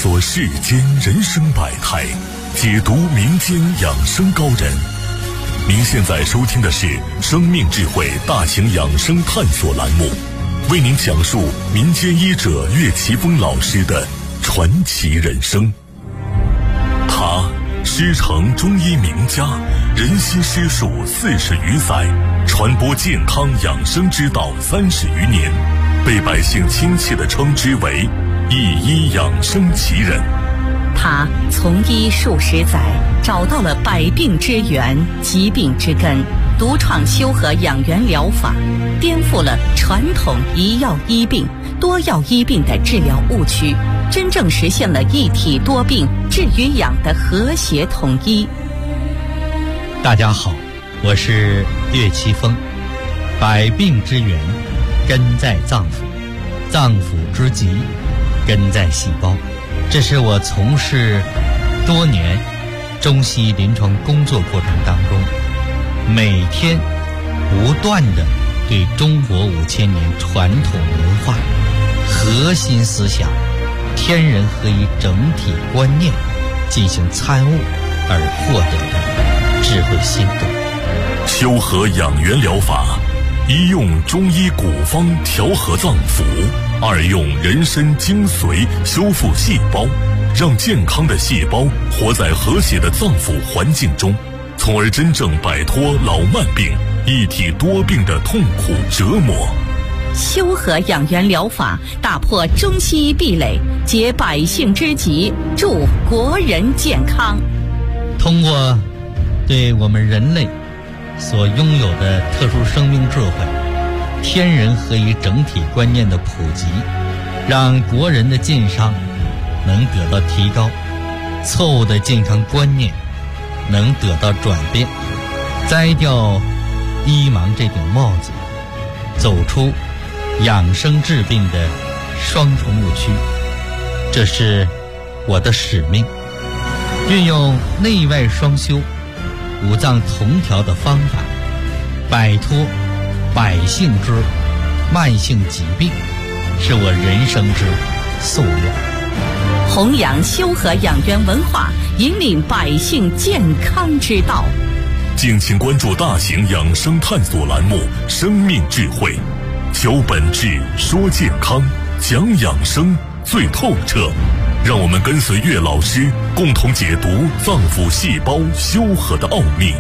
索世间人生百态，解读民间养生高人。您现在收听的是生命智慧大型养生探索栏目，为您讲述民间医者岳奇峰老师的传奇人生。他师承中医名家，人心师术40余载，传播健康养生之道30余年，被百姓亲切地称之为一医养生奇人。 他从医数十载，找到了百病之源、疾病之根，独创修和养元疗法，颠覆了传统一药医病、多药医病的治疗误区，真正实现了一体多病、治与养的和谐统一。 大家好，我是岳奇峰。百病之源根在脏腑，脏腑之疾根在细胞。这是我从事多年中西医临床工作过程当中，每天不断地对中国5000年传统文化核心思想天人合一整体观念进行参悟而获得的智慧心得。 修和养元疗法，一用中医古方调和脏腑，二用人参精髓修复细胞，让健康的细胞活在和谐的脏腑环境中，从而真正摆脱老慢病、一体多病的痛苦折磨。 修和养元疗法打破中西医壁垒，解百姓之急，助国人健康。 通过对我们人类所拥有的特殊生命智慧、天人合一整体观念的普及，让国人的健康能得到提高，错误的健康观念能得到转变，摘掉医盲这顶帽子，走出养生治病的双重误区。这是我的使命，运用内外双修、五脏同调的方法，摆脱百姓之慢性疾病，是我人生之夙愿。 弘扬修和养元文化，引领百姓健康之道。 敬请关注大型养生探索栏目《生命智慧》，求本质，说健康，讲养生最透彻。让我们跟随岳老师，共同解读脏腑细胞修和的奥秘。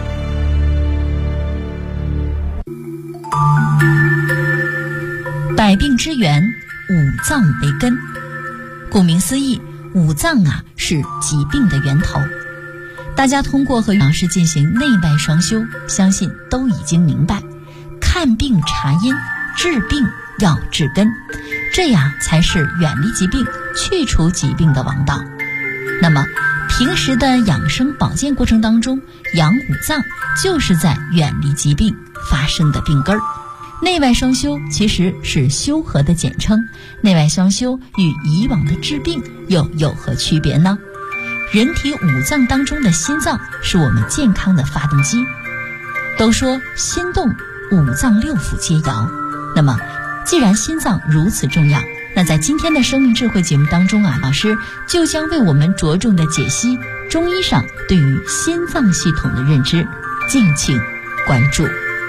百病之源，五脏为根。顾名思义，五脏是疾病的源头。大家通过和老师进行内外双修，相信都已经明白，看病查因，治病要治根，这样才是远离疾病、去除疾病的王道。那么平时的养生保健过程当中，养五脏就是在远离疾病发生的病根儿。内外双修其实是修和的简称，内外双修与以往的治病又有何区别呢？人体五脏当中的心脏是我们健康的发动机，都说心动五脏六腑皆摇。那么既然心脏如此重要，那在今天的生命智慧节目当中老师就将为我们着重的解析中医上对于心脏系统的认知，敬请关注。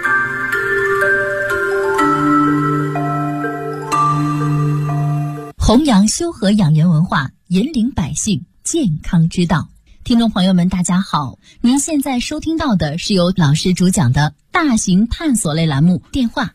弘扬修和养元文化，引领百姓健康之道。听众朋友们大家好，您现在收听到的是由老师主讲的大型探索类栏目，电话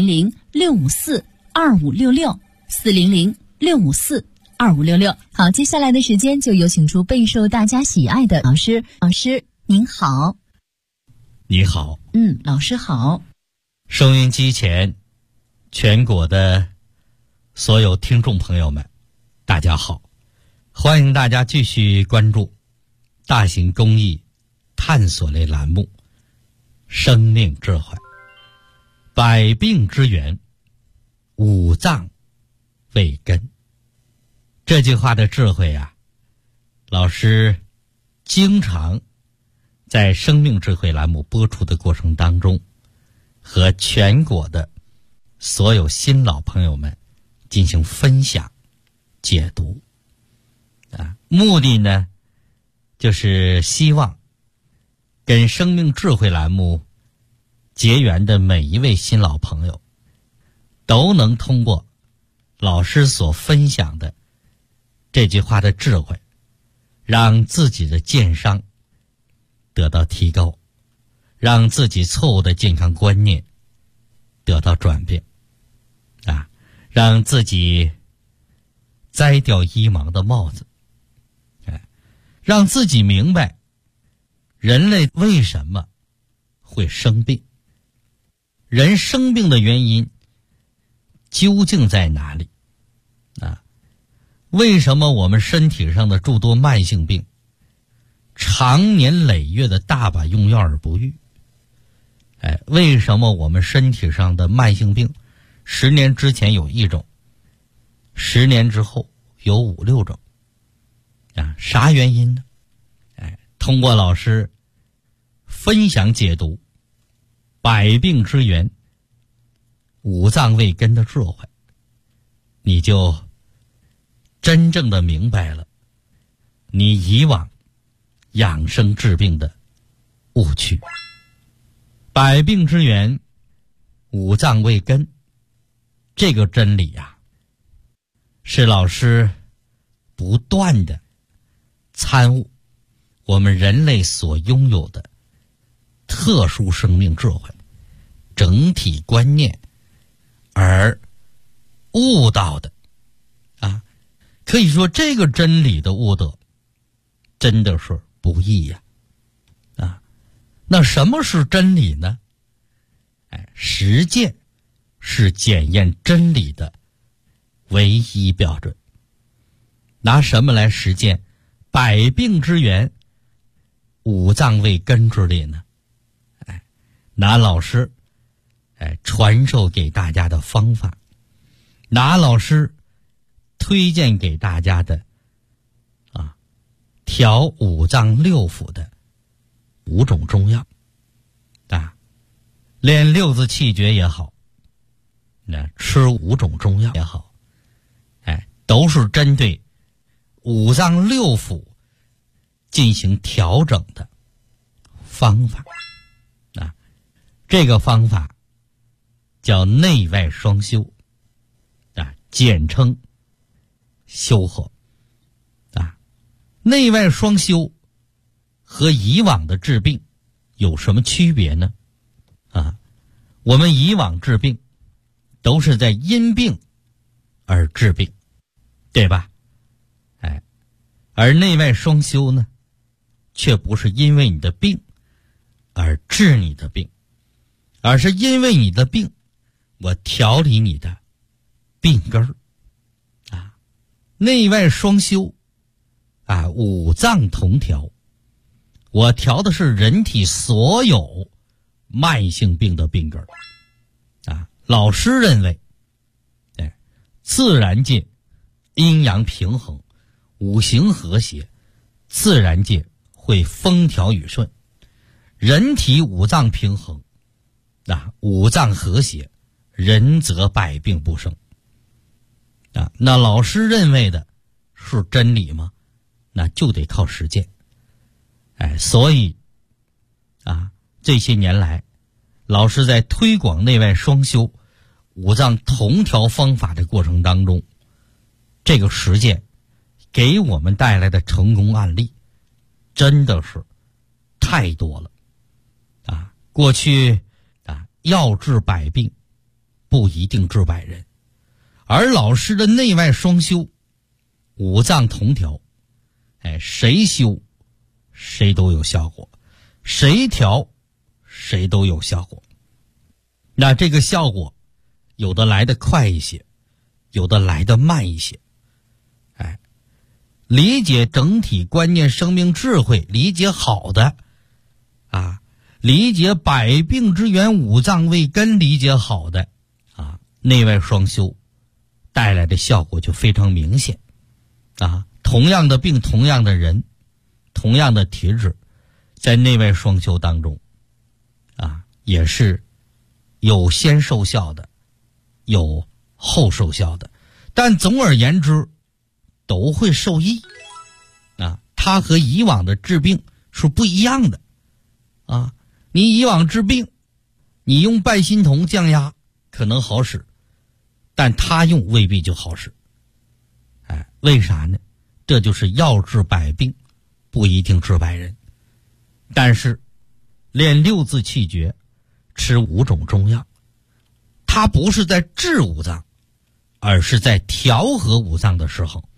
400-654-2566 400-654-2566。好，接下来的时间就有请出备受大家喜爱的老师。老师您好。 你好。 老师好。 收音机前全国的所有听众朋友们大家好，欢迎大家继续关注大型公益探索类栏目生命智慧。百病之源，五脏为根。这句话的智慧老师经常在生命智慧栏目播出的过程当中，和全国的所有新老朋友们进行分享解读。 目的呢，就是希望跟生命智慧栏目结缘的每一位新老朋友，都能通过老师所分享的这句话的智慧，让自己的健商得到提高，让自己错误的健康观念得到转变，让自己摘掉医盲的帽子，让自己明白人类为什么会生病，人生病的原因究竟在哪里？为什么我们身体上的诸多慢性病长年累月的大把用药而不愈？为什么我们身体上的慢性病10年之前有1种，10年之后有5、6种？啥原因呢？通过老师分享解读百病之源、五脏未根的智慧，你就真正的明白了你以往养生治病的误区。百病之源，五脏未根，这个真理是老师不断的参悟我们人类所拥有的特殊生命智慧、整体观念而悟到的可以说这个真理的悟得真的是不易呀。那什么是真理呢？实践是检验真理的唯一标准。拿什么来实践百病之源、五脏未根之理呢？拿老师传授给大家的方法，拿老师推荐给大家的调五脏六腑的5种中药练6字气诀也好，吃5种中药也好，都是针对五脏六腑进行调整的方法这个方法叫内外双修简称修合内外双修和以往的治病有什么区别呢？我们以往治病都是在因病而治病，对吧？而内外双修呢，却不是因为你的病而治你的病，而是因为你的病，我调理你的病根儿内外双修五脏同调，我调的是人体所有慢性病的病根儿老师认为自然界阴阳平衡，五行和谐，自然界会风调雨顺，人体五脏平衡五脏和谐，人则百病不生那老师认为的是真理吗？那就得靠实践所以这些年来老师在推广内外双修、五脏同调方法的过程当中，这个实践给我们带来的成功案例真的是太多了过去药治百病不一定治百人，而老师的内外双修、五脏同调谁修谁都有效果，谁调谁都有效果。那这个效果有的来得快一些，有的来得慢一些理解整体观念、生命智慧理解好的理解百病之源、五脏未根理解好的内外双修带来的效果就非常明显同样的病，同样的人，同样的体质，在内外双修当中也是有先受效的，有后受效的，但总而言之都会受益它和以往的治病是不一样的啊。你以往治病，你用半心酮降压可能好使，但它用未必就好使。为啥呢？这就是药治百病，不一定治百人。但是练六字气诀，吃5种中药，它不是在治五脏，而是在调和五脏的时候，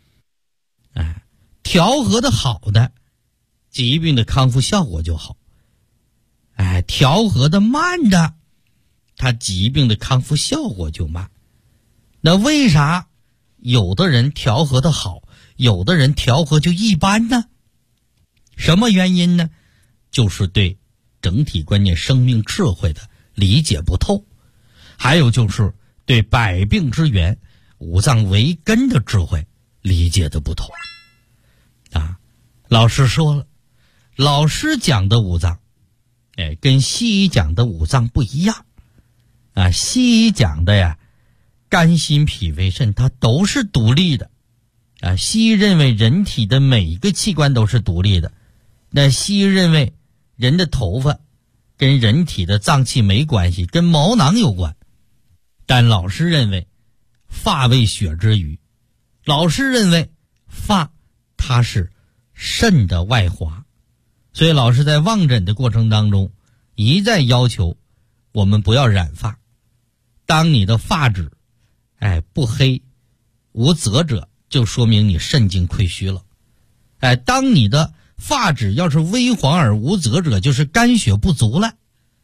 调和的好的，疾病的康复效果就好。调和的慢的，它疾病的康复效果就慢。那为啥有的人调和的好，有的人调和就一般呢？什么原因呢？就是对整体观念、生命智慧的理解不透，还有就是对百病之源、五脏为根的智慧理解的不透。老师说了，老师讲的五脏，跟西医讲的五脏不一样。西医讲的呀，肝心脾肺肾它都是独立的。西医认为人体的每一个器官都是独立的。那西医认为人的头发跟人体的脏器没关系，跟毛囊有关。但老师认为发为血之余，老师认为发它是肾的外华。所以老师在望诊的过程当中一再要求我们不要染发。当你的发质不黑无泽者，就说明你肾经亏虚了。当你的发质要是微黄而无泽者，就是肝血不足了。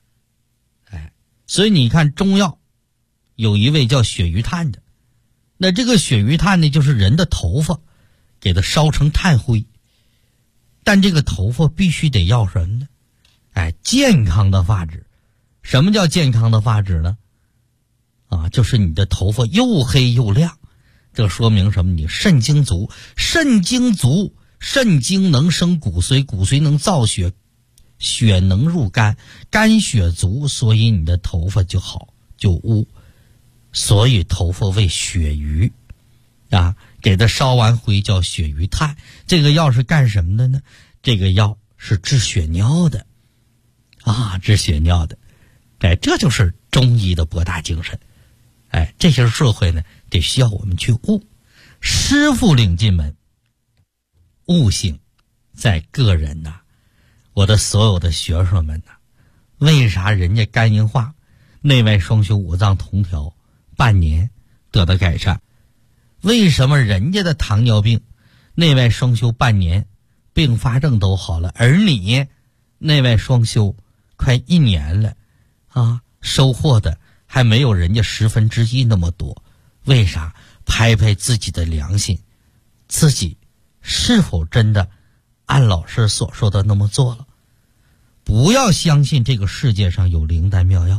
所以你看中药有一味叫血鱼炭的，那这个血鱼炭呢，就是人的头发给它烧成炭灰。但这个头发必须得要什么呢？健康的发质。什么叫健康的发质呢？就是你的头发又黑又亮，这说明什么？你肾精足，肾精足，肾精能生骨髓，骨髓能造血，血能入肝，肝血足，所以你的头发就好就乌。所以头发为血鱼给它烧完灰叫血鱼炭。这个药是干什么的呢？这个药是治血尿的治血尿的。这就是中医的博大精深。这些智慧呢，得需要我们去悟。师傅领进门，悟性在个人呐。我的所有的学生们呐，为啥人家肝硬化、内外双修、五脏同调半年得到改善？为什么人家的糖尿病内外双修半年并发症都好了，而你内外双修快1年了收获的还没有人家1/10那么多？为啥？拍拍自己的良心，自己是否真的按老师所说的那么做了？不要相信这个世界上有灵丹妙药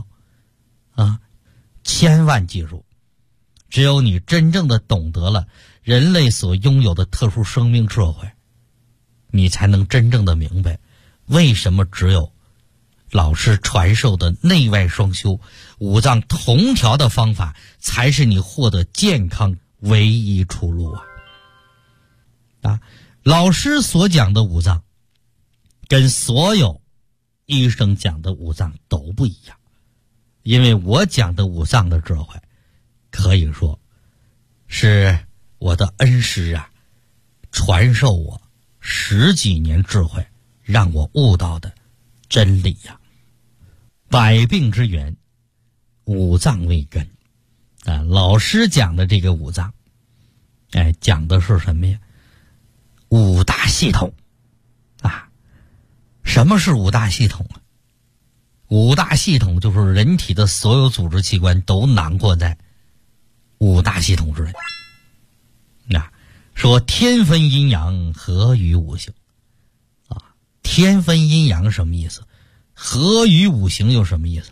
千万记住，只有你真正的懂得了人类所拥有的特殊生命智慧，你才能真正的明白为什么只有老师传授的内外双修、五脏同调的方法才是你获得健康唯一出路老师所讲的五脏跟所有医生讲的五脏都不一样。因为我讲的五脏的智慧可以说是我的恩师传授我10几年智慧，让我悟到的真理百病之源，五脏为根老师讲的这个五脏讲的是什么呀？五大系统什么是五大系统五大系统就是人体的所有组织器官都囊括在五大系统之内。说天分阴阳，合于五行天分阴阳什么意思？合于五行又什么意思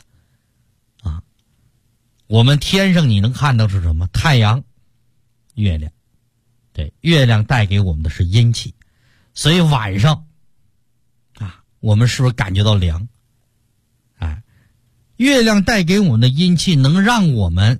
我们天上你能看到是什么？太阳、月亮。对，月亮带给我们的是阴气，所以晚上我们是不是感觉到凉？月亮带给我们的阴气能让我们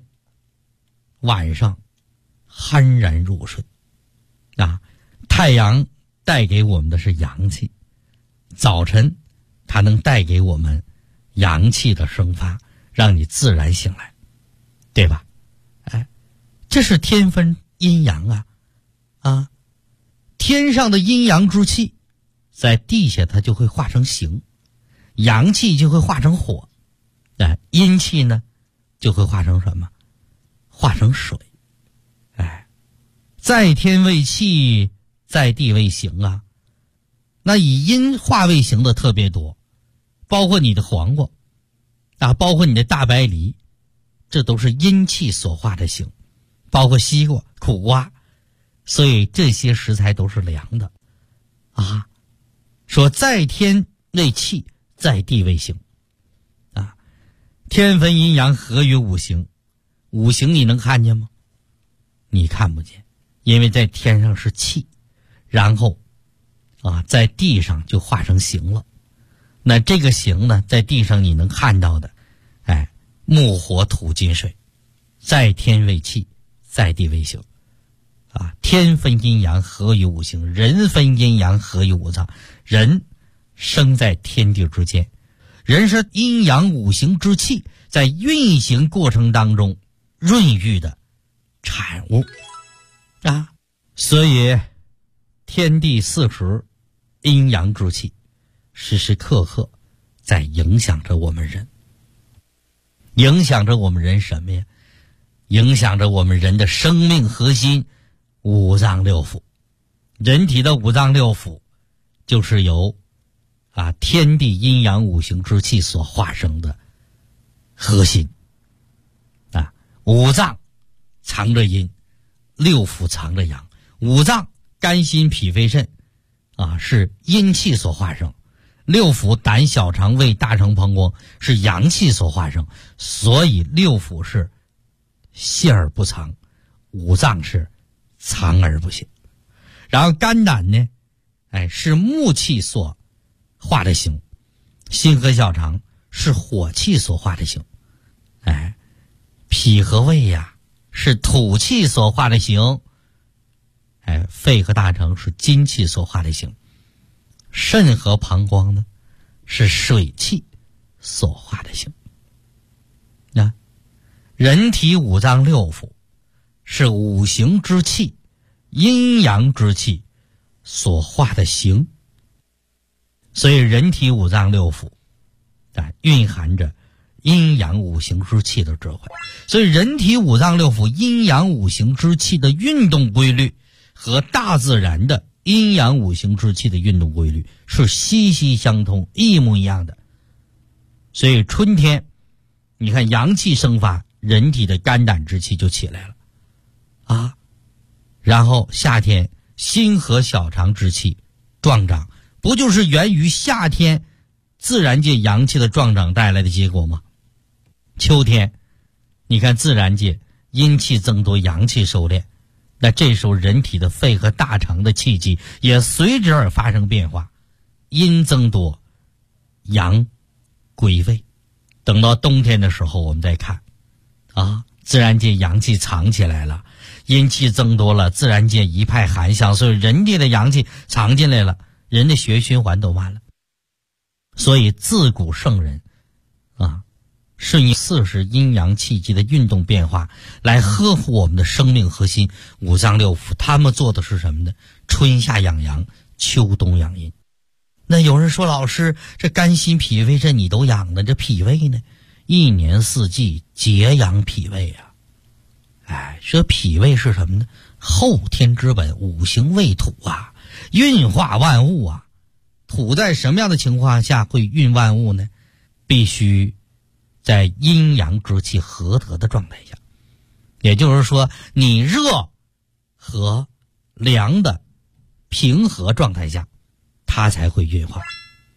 晚上酣然入睡太阳带给我们的是阳气，早晨它能带给我们阳气的生发，让你自然醒来，对吧？哎，这是天分阴阳啊，天上的阴阳之气在地下它就会化成形，阳气就会化成火，阴气呢就会化成什么？化成水。哎，在天为气，在地为形啊。那以阴化为形的特别多，包括你的黄瓜包括你的大白梨，这都是阴气所化的形，包括西瓜、苦瓜，所以这些食材都是凉的说在天为气，在地为形天分阴阳合于五行，五行你能看见吗？你看不见，因为在天上是气，然后在地上就化成形了。那这个形呢，在地上你能看到的，木火土金水，在天为气，在地为形天分阴阳合于五行，人分阴阳合于五脏。人生在天地之间，人是阴阳五行之气在运行过程当中润育的产物所以天地四时，阴阳之气时时刻刻在影响着我们人。影响着我们人什么呀？影响着我们人的生命核心，五脏六腑。人体的五脏六腑就是由天地阴阳五行之气所化生的核心五脏藏着阴，六腑藏着阳。五脏肝心脾肺肾是阴气所化生，六腑胆小肠胃大肠膀胱是阳气所化生，所以六腑是泄而不藏，五脏是藏而不泄。然后肝胆呢是木气所化的形，心和小肠是火气所化的形，脾和胃是土气所化的形，肺和大肠是金气所化的形，肾和膀胱呢是水气所化的形。人体五脏六腑是五行之气、阴阳之气所化的形，所以人体五脏六腑蕴含着阴阳五行之气的智慧。所以人体五脏六腑阴阳五行之气的运动规律和大自然的阴阳五行之气的运动规律是息息相通，一模一样的。所以春天你看阳气生发，人体的肝胆之气就起来了然后夏天心和小肠之气壮长，不就是源于夏天自然界阳气的壮长带来的结果吗？秋天你看自然界阴气增多，阳气收敛，那这时候人体的肺和大肠的气机也随之而发生变化，阴增多，阳归位。等到冬天的时候我们再看自然界阳气藏起来了，阴气增多了，自然界一派寒象，所以人体的阳气藏进来了，人的血液循环都慢了。所以自古圣人顺应四时阴阳气机的运动变化来呵护我们的生命核心五脏六腑。他们做的是什么呢？春夏养阳，秋冬养阴。那有人说，老师，这肝心脾肺肾你都养的，这脾胃呢？一年四季节养脾胃这脾胃是什么呢？后天之本，五行为土运化万物土在什么样的情况下会运万物呢？必须在阴阳之气合得的状态下，也就是说你热和凉的平和状态下，它才会运化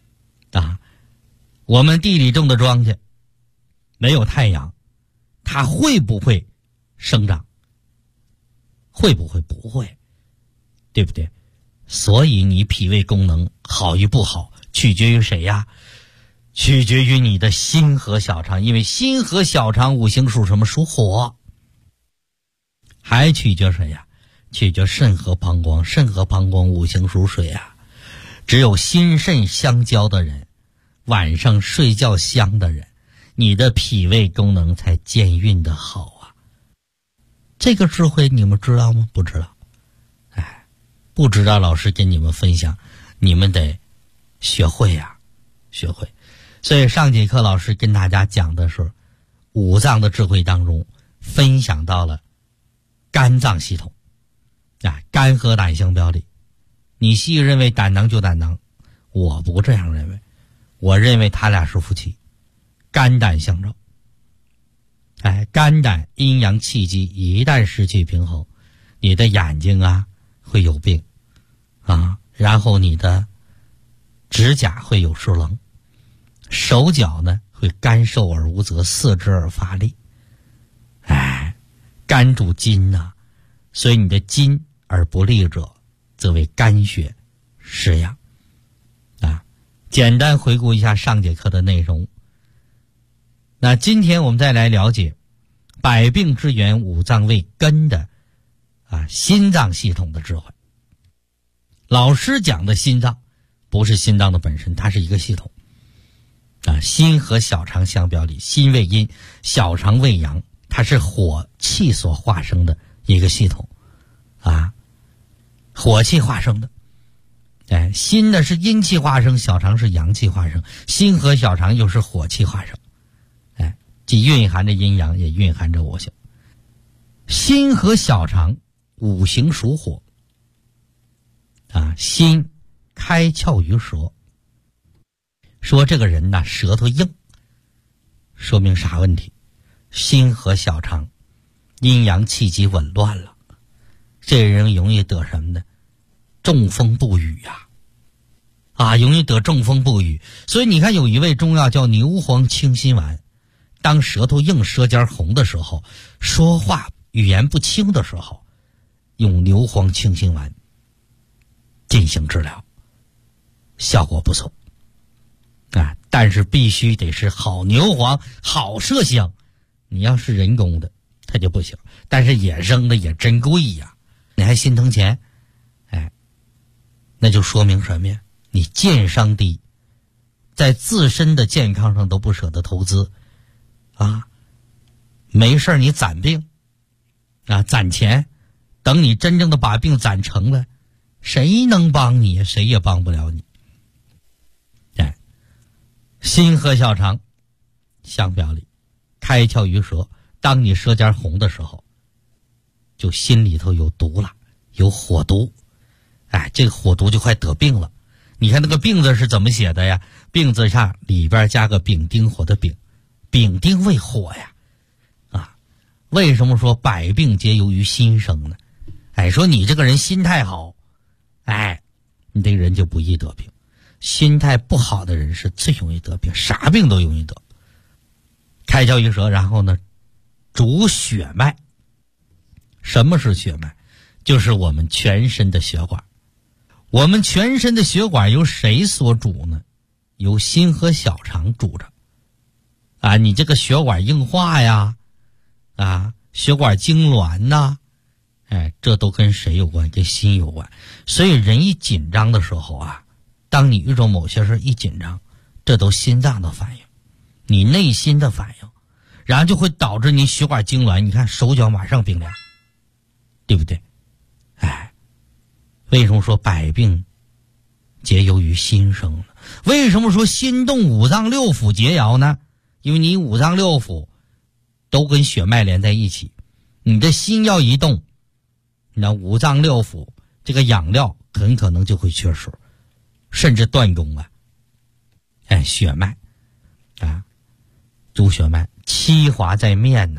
我们地里种的庄稼没有太阳，它会不会生长？会不会？不会，对不对？所以你脾胃功能好与不好取决于谁取决于你的心和小肠，因为心和小肠五行属什么？属火。还取决谁取决肾和膀胱，肾和膀胱五行属水啊，只有心肾相交的人，晚上睡觉香的人，你的脾胃功能才健运的好啊。这个智慧你们知道吗？不知道。不知道老师跟你们分享，你们得学会呀，学会。所以上节课老师跟大家讲的是五脏的智慧当中分享到了肝脏系统啊，肝和胆相表里。你西医认为胆囊就胆囊，我不这样认为，我认为他俩是夫妻，肝胆相照。肝胆阴阳气机一旦失去平衡，你的眼睛啊会有病啊，然后你的指甲会有疏棱，手脚呢会干瘦而无则，四肢而乏力。肝主筋呐，所以你的筋而不利者，则为肝血失养啊。简单回顾一下上节课的内容。那今天我们再来了解百病之源五脏为根的心脏系统的智慧。老师讲的心脏不是心脏的本身，它是一个系统心和小肠相表里，心为阴，小肠为阳，它是火气所化生的一个系统火气化生的。心呢是阴气化生，小肠是阳气化生，心和小肠又是火气化生，既蕴含着阴阳，也蕴含着五行。心和小肠五行属火心开窍于舌。说这个人呢舌头硬，说明啥问题？心和小肠阴阳气机紊乱了，这人容易得什么呢？中风不语容易得中风不语。所以你看有一味中药叫牛黄清心丸，当舌头硬舌尖红的时候，说话语言不清的时候，用牛黄清心丸进行治疗，效果不错但是必须得是好牛黄，好麝香。你要是人工的它就不行，但是野生的也真贵呀，你还心疼钱，那就说明什么呀？你健商低，在自身的健康上都不舍得投资没事你攒病攒钱，等你真正的把病攒成了，谁能帮你？谁也帮不了你。心和小肠相表里，开窍于舌。当你舌尖红的时候，就心里头有毒了，有火毒。这个火毒就快得病了。你看那个病字是怎么写的呀？病字上里边加个丙丁火的丙，丙丁为火呀为什么说百病皆由于心生呢？说你这个人心态好，你这个人就不易得病。心态不好的人是最容易得病，啥病都容易得。开窍于舌，然后呢主血脉。什么是血脉？就是我们全身的血管。我们全身的血管由谁所主呢？由心和小肠主着你这个血管硬化呀血管痉挛呐这都跟谁有关？跟心有关。所以人一紧张的时候当你遇到某些事一紧张，这都心脏的反应，你内心的反应，然后就会导致你血管痉挛，你看手脚马上冰凉，对不对？为什么说百病皆由于心生呢？为什么说心动五脏六腑皆爻呢？因为你五脏六腑都跟血脉连在一起，你的心要一动，那五脏六腑这个养料很可能就会缺失，甚至断供血脉主血脉，七华在面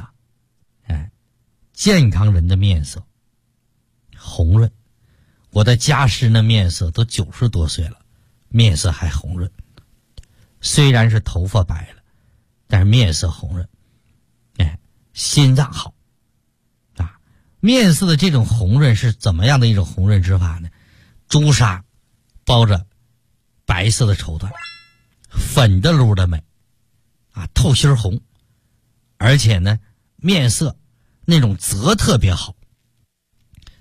健康人的面色红润。我的家师那面色都90多岁了，面色还红润，虽然是头发白了，但是面色红润。心脏好面色的这种红润是怎么样的一种红润之法呢？朱砂包着白色的绸缎，粉的噜的美透心红，而且呢面色那种泽特别好，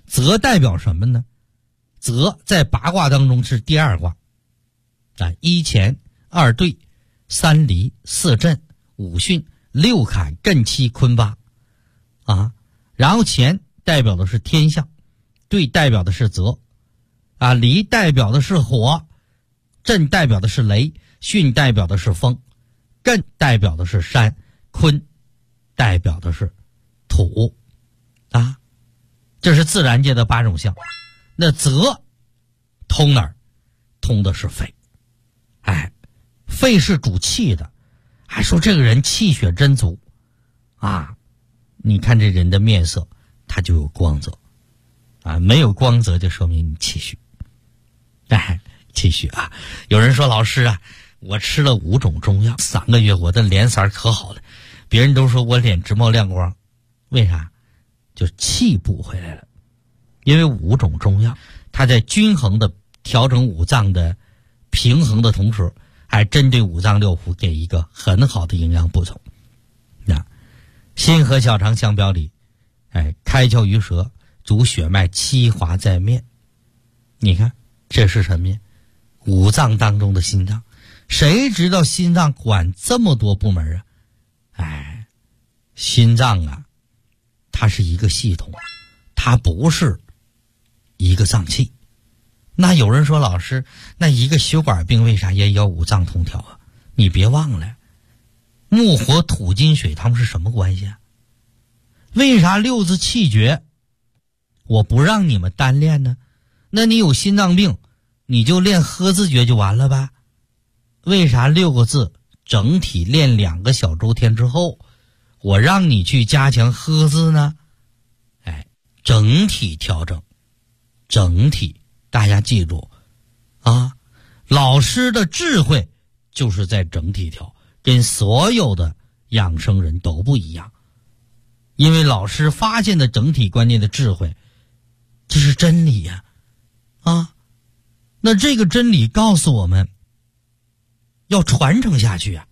泽代表什么呢？泽在八卦当中是第二卦啊，一乾二兑三离四震五巽六坎艮七坤八啊，然后乾代表的是天象，兑代表的是泽啊，离代表的是火，震代表的是雷，巽代表的是风，艮代表的是山，坤代表的是土啊，这是自然界的8种象。那泽通哪儿？通的是肺。哎，肺是主气的，还说这个人气血真足啊，你看这人的面色他就有光泽啊，没有光泽就说明你气虚。哎，气虚啊。有人说老师啊，我吃了5种中药3个月，我的脸色可好了，别人都说我脸直冒亮光，为啥？就气补回来了。因为5种中药它在均衡的调整五脏的平衡的同时，还针对五脏六腑给一个很好的营养补充。那心和小肠相表里，哎，开窍于舌，主血脉，七华在面。你看这是什么呀？五脏当中的心脏。谁知道心脏管这么多部门啊？哎，心脏啊，它是一个系统，它不是一个脏器。那有人说老师，那一个血管病为啥也要五脏通调啊？你别忘了，木火土金水它们是什么关系啊？为啥6字气诀我不让你们单练呢？那你有心脏病你就练喝字诀就完了吧？为啥6个字整体练2个小周天之后，我让你去加强喝字呢？哎，整体调整，整体。大家记住啊，老师的智慧就是在整体调，跟所有的养生人都不一样。因为老师发现的整体观念的智慧，这是真理呀啊，那这个真理告诉我们要传承下去啊。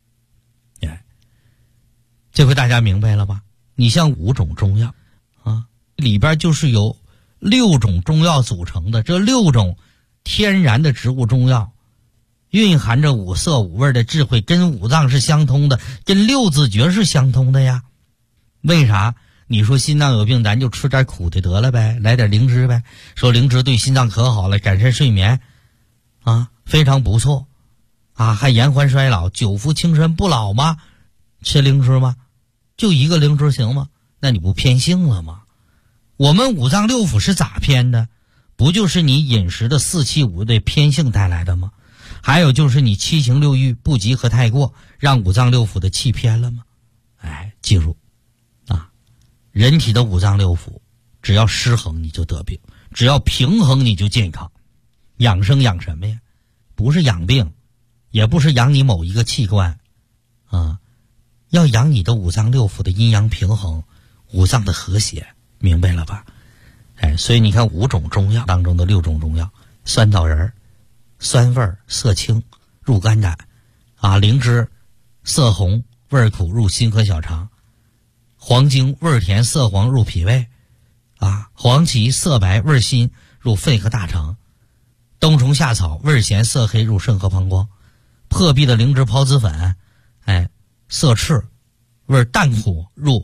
这回大家明白了吧？你像5种中药啊，里边就是由6种中药组成的，这6种天然的植物中药蕴含着5色5味的智慧，跟五脏是相通的，跟6字诀是相通的呀。为啥？你说心脏有病咱就吃点苦的得了呗，来点灵芝呗，说灵芝对心脏可好了，改善睡眠啊，非常不错啊，还延缓衰老，久服轻身不老吗？吃灵芝吗？就一个灵芝行吗？那你不偏性了吗？我们五脏六腑是咋偏的？不就是你饮食的4气5味偏性带来的吗？还有就是你7情6欲不及和太过，让五脏六腑的气偏了吗？哎，记住啊，人体的五脏六腑只要失衡你就得病，只要平衡你就健康。养生养什么呀？不是养病，也不是养你某一个器官啊，要养你的五脏六腑的阴阳平衡，五脏的和谐。明白了吧？哎，所以你看5种中药当中的6种中药，酸枣仁酸味色清入肝胆啊，灵芝色红味苦入心和小肠，黄精味甜色黄入脾胃啊，黄芪色白味辛入肺和大肠，冬虫夏草味咸色黑入肾和膀胱，破壁的灵芝孢子粉，哎，色赤味淡苦入